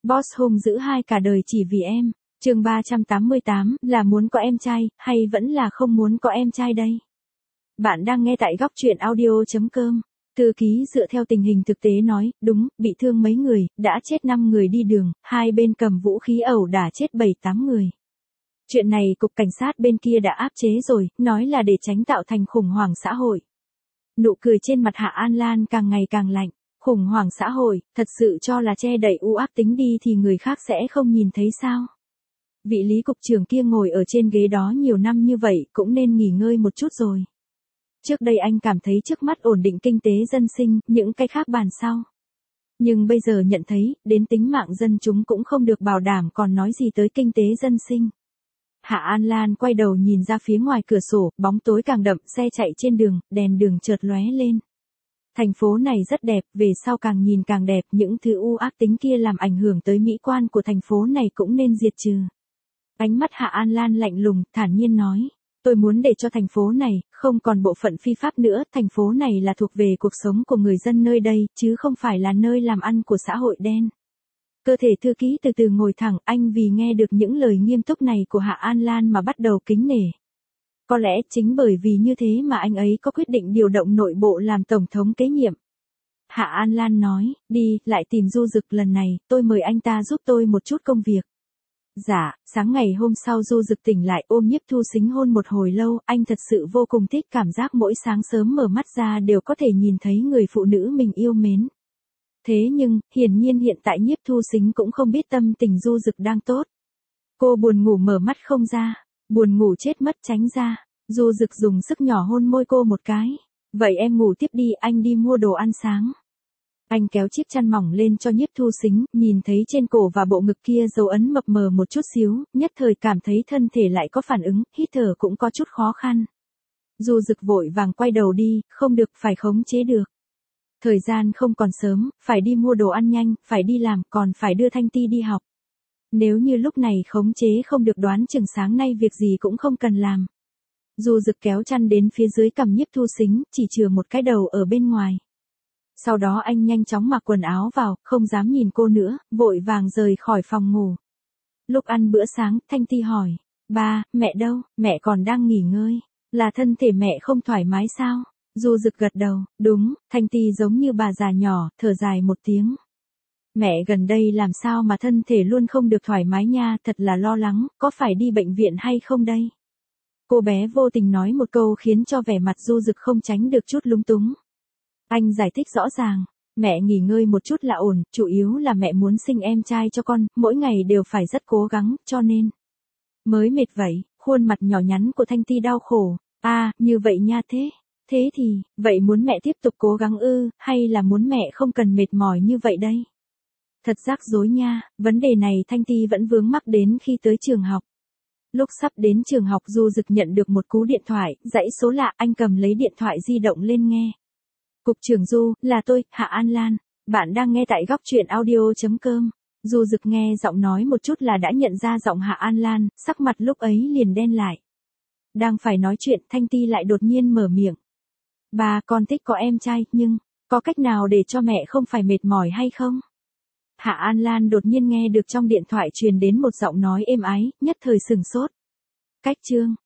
Boss hung dữ hai cả đời chỉ vì em. Chương 388, là muốn có em trai, hay vẫn là không muốn có em trai đây? Bạn đang nghe tại góc truyện audio.com. Thư ký dựa theo tình hình thực tế nói, đúng, bị thương mấy người, đã chết 5 người đi đường, hai bên cầm vũ khí ẩu đả chết 7-8 người. Chuyện này cục cảnh sát bên kia đã áp chế rồi, nói là để tránh tạo thành khủng hoảng xã hội. Nụ cười trên mặt Hạ An Lan càng ngày càng lạnh. Khủng hoảng xã hội, thật sự cho là che đậy u ác tính đi thì người khác sẽ không nhìn thấy sao? Vị lý cục trưởng kia ngồi ở trên ghế đó nhiều năm như vậy cũng nên nghỉ ngơi một chút rồi. Trước đây anh cảm thấy trước mắt ổn định kinh tế dân sinh, những cái khác bàn sau. Nhưng bây giờ nhận thấy, đến tính mạng dân chúng cũng không được bảo đảm còn nói gì tới kinh tế dân sinh. Hạ An Lan quay đầu nhìn ra phía ngoài cửa sổ, bóng tối càng đậm, xe chạy trên đường, đèn đường chợt lóe lên. Thành phố này rất đẹp, về sau càng nhìn càng đẹp, những thứ u ác tính kia làm ảnh hưởng tới mỹ quan của thành phố này cũng nên diệt trừ. Ánh mắt Hạ An Lan lạnh lùng, thản nhiên nói, tôi muốn để cho thành phố này, không còn bộ phận phi pháp nữa, thành phố này là thuộc về cuộc sống của người dân nơi đây, chứ không phải là nơi làm ăn của xã hội đen. Cơ thể thư ký từ từ ngồi thẳng, anh vì nghe được những lời nghiêm túc này của Hạ An Lan mà bắt đầu kính nể. Có lẽ chính bởi vì như thế mà anh ấy có quyết định điều động nội bộ làm tổng thống kế nhiệm. Hạ An Lan nói, đi, lại tìm Du Dực lần này, tôi mời anh ta giúp tôi một chút công việc. Dạ, sáng ngày hôm sau Du Dực tỉnh lại ôm Nhiếp Thu Sính hôn một hồi lâu, anh thật sự vô cùng thích cảm giác mỗi sáng sớm mở mắt ra đều có thể nhìn thấy người phụ nữ mình yêu mến. Thế nhưng, hiển nhiên hiện tại Nhiếp Thu Sính cũng không biết tâm tình Du Dực đang tốt. Cô buồn ngủ mở mắt không ra, buồn ngủ chết mất tránh ra. Du Dực dùng sức nhỏ hôn môi cô một cái. Vậy em ngủ tiếp đi, anh đi mua đồ ăn sáng. Anh kéo chiếc chăn mỏng lên cho Nhiếp Thu Sính, nhìn thấy trên cổ và bộ ngực kia dấu ấn mập mờ một chút xíu, nhất thời cảm thấy thân thể lại có phản ứng, hít thở cũng có chút khó khăn. Du Dực vội vàng quay đầu đi, không được, phải khống chế được. Thời gian không còn sớm, phải đi mua đồ ăn nhanh, phải đi làm, còn phải đưa Thanh Ti đi học. Nếu như lúc này khống chế không được đoán chừng sáng nay việc gì cũng không cần làm. Du Dực kéo chăn đến phía dưới cằm Nhiếp Thu Sính, chỉ chừa một cái đầu ở bên ngoài. Sau đó anh nhanh chóng mặc quần áo vào, không dám nhìn cô nữa, vội vàng rời khỏi phòng ngủ. Lúc ăn bữa sáng, Thanh Ti hỏi, ba, mẹ đâu, mẹ còn đang nghỉ ngơi, là thân thể mẹ không thoải mái sao? Du Dực gật đầu, đúng, Thanh Ti giống như bà già nhỏ, thở dài một tiếng. Mẹ gần đây làm sao mà thân thể luôn không được thoải mái nha, thật là lo lắng, có phải đi bệnh viện hay không đây? Cô bé vô tình nói một câu khiến cho vẻ mặt Du Dực không tránh được chút lúng túng. Anh giải thích rõ ràng, mẹ nghỉ ngơi một chút là ổn, chủ yếu là mẹ muốn sinh em trai cho con, mỗi ngày đều phải rất cố gắng, cho nên mới mệt vậy. Khuôn mặt nhỏ nhắn của Thanh Ti đau khổ, như vậy nha thế thì, vậy muốn mẹ tiếp tục cố gắng ư, hay là muốn mẹ không cần mệt mỏi như vậy đây? Thật rắc rối nha, vấn đề này Thanh Ti vẫn vướng mắc đến khi tới trường học. Lúc sắp đến trường học Du Dực nhận được một cú điện thoại, dãy số lạ, anh cầm lấy điện thoại di động lên nghe. Cục trưởng Du, là tôi, Hạ An Lan. Bạn đang nghe tại góc truyện audio.com. Du Dực nghe giọng nói một chút là đã nhận ra giọng Hạ An Lan, sắc mặt lúc ấy liền đen lại. Đang phải nói chuyện, Thanh Ti lại đột nhiên mở miệng. Ba, con thích có em trai, nhưng, có cách nào để cho mẹ không phải mệt mỏi hay không? Hạ An Lan đột nhiên nghe được trong điện thoại truyền đến một giọng nói êm ái, nhất thời sừng sốt. Cách chương,